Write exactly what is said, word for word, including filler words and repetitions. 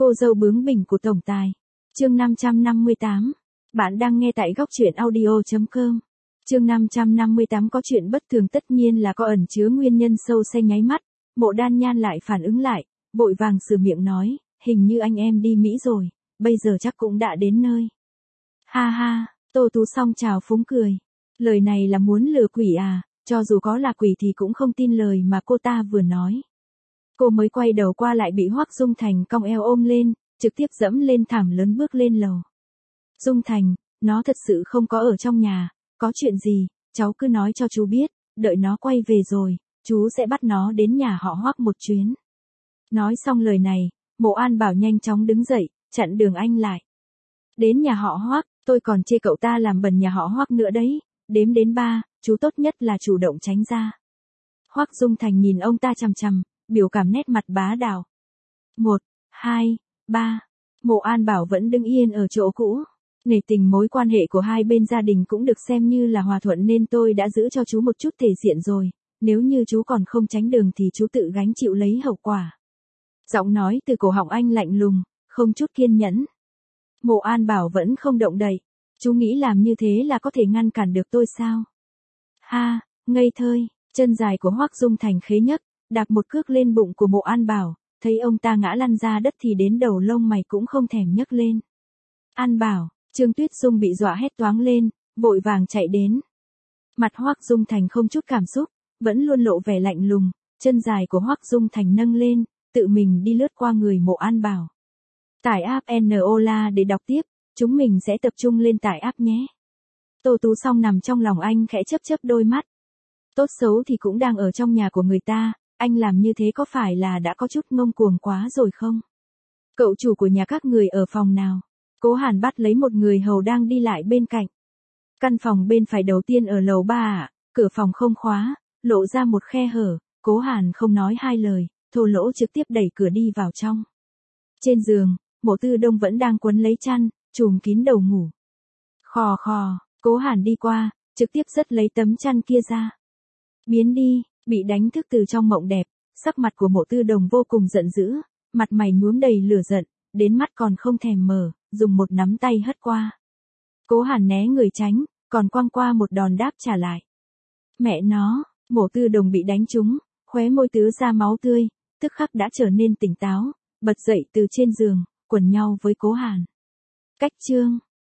Cô dâu bướng bỉnh của tổng tài. Chương năm trăm năm mươi tám. Bạn đang nghe tại góc truyện audio chấm com. Chương năm trăm năm mươi tám có chuyện bất thường tất nhiên là có ẩn chứa nguyên nhân sâu xa nháy mắt, Mộ Đan Nhan lại phản ứng lại, vội vàng sửa miệng nói, hình như anh em đi Mỹ rồi, bây giờ chắc cũng đã đến nơi. Ha ha, Tô Tú Song chào phúng cười. Lời này là muốn lừa quỷ à, cho dù có là quỷ thì cũng không tin lời mà cô ta vừa nói. Cô mới quay đầu qua lại bị Hoắc Dung Thành cong eo ôm lên, trực tiếp dẫm lên thảm lớn bước lên lầu. Dung Thành, nó thật sự không có ở trong nhà, có chuyện gì, cháu cứ nói cho chú biết, đợi nó quay về rồi, chú sẽ bắt nó đến nhà họ Hoắc một chuyến. Nói xong lời này, Mộ An Bảo nhanh chóng đứng dậy, chặn đường anh lại. Đến nhà họ Hoắc, tôi còn chê cậu ta làm bẩn nhà họ Hoắc nữa đấy, đếm đến ba, chú tốt nhất là chủ động tránh ra. Hoắc Dung Thành nhìn ông ta chằm chằm, biểu cảm nét mặt bá đạo. Một, hai, ba, Mộ An Bảo vẫn đứng yên ở chỗ cũ. Nể tình mối quan hệ của hai bên gia đình cũng được xem như là hòa thuận nên tôi đã giữ cho chú một chút thể diện rồi, nếu như chú còn không tránh đường thì chú tự gánh chịu lấy hậu quả. Giọng nói từ cổ họng anh lạnh lùng, không chút kiên nhẫn. Mộ An Bảo vẫn không động đậy, chú nghĩ làm như thế là có thể ngăn cản được tôi sao? Ha, ngây thơi, chân dài của Hoắc Dung Thành khế nhấc, đạp một cước lên bụng của Mộ An Bảo, thấy ông ta ngã lăn ra đất thì đến đầu lông mày cũng không thèm nhấc lên. An Bảo, Trương Tuyết Dung bị dọa hét toáng lên, vội vàng chạy đến. Mặt Hoắc Dung Thành không chút cảm xúc, vẫn luôn lộ vẻ lạnh lùng, chân dài của Hoắc Dung Thành nâng lên, tự mình đi lướt qua người Mộ An Bảo. Tải app Enola để đọc tiếp, chúng mình sẽ tập trung lên tải app nhé. Tô Tú Song nằm trong lòng anh khẽ chớp chớp đôi mắt. Tốt xấu thì cũng đang ở trong nhà của người ta, anh làm như thế có phải là đã có chút ngông cuồng quá rồi không? Cậu chủ của nhà các người ở phòng nào? Cố Hàn bắt lấy một người hầu đang đi lại bên cạnh. Căn phòng bên phải đầu tiên ở lầu ba ạ, cửa phòng không khóa, lộ ra một khe hở, Cố Hàn không nói hai lời, thô lỗ trực tiếp đẩy cửa đi vào trong. Trên giường, Mộ Tư Đông vẫn đang quấn lấy chăn, trùm kín đầu ngủ. Khò khò, Cố Hàn đi qua, trực tiếp xất lấy tấm chăn kia ra. Biến đi, bị đánh thức từ trong mộng đẹp, sắc mặt của Mộ Tư Đồng vô cùng giận dữ, mặt mày nhuốm đầy lửa giận, đến mắt còn không thèm mở, dùng một nắm tay hất qua. Cố Hàn né người tránh, còn quăng qua một đòn đáp trả lại. Mẹ nó, Mộ Tư Đồng bị đánh trúng, khóe môi tứa ra máu tươi, tức khắc đã trở nên tỉnh táo, bật dậy từ trên giường, quần nhau với Cố Hàn. Cách chương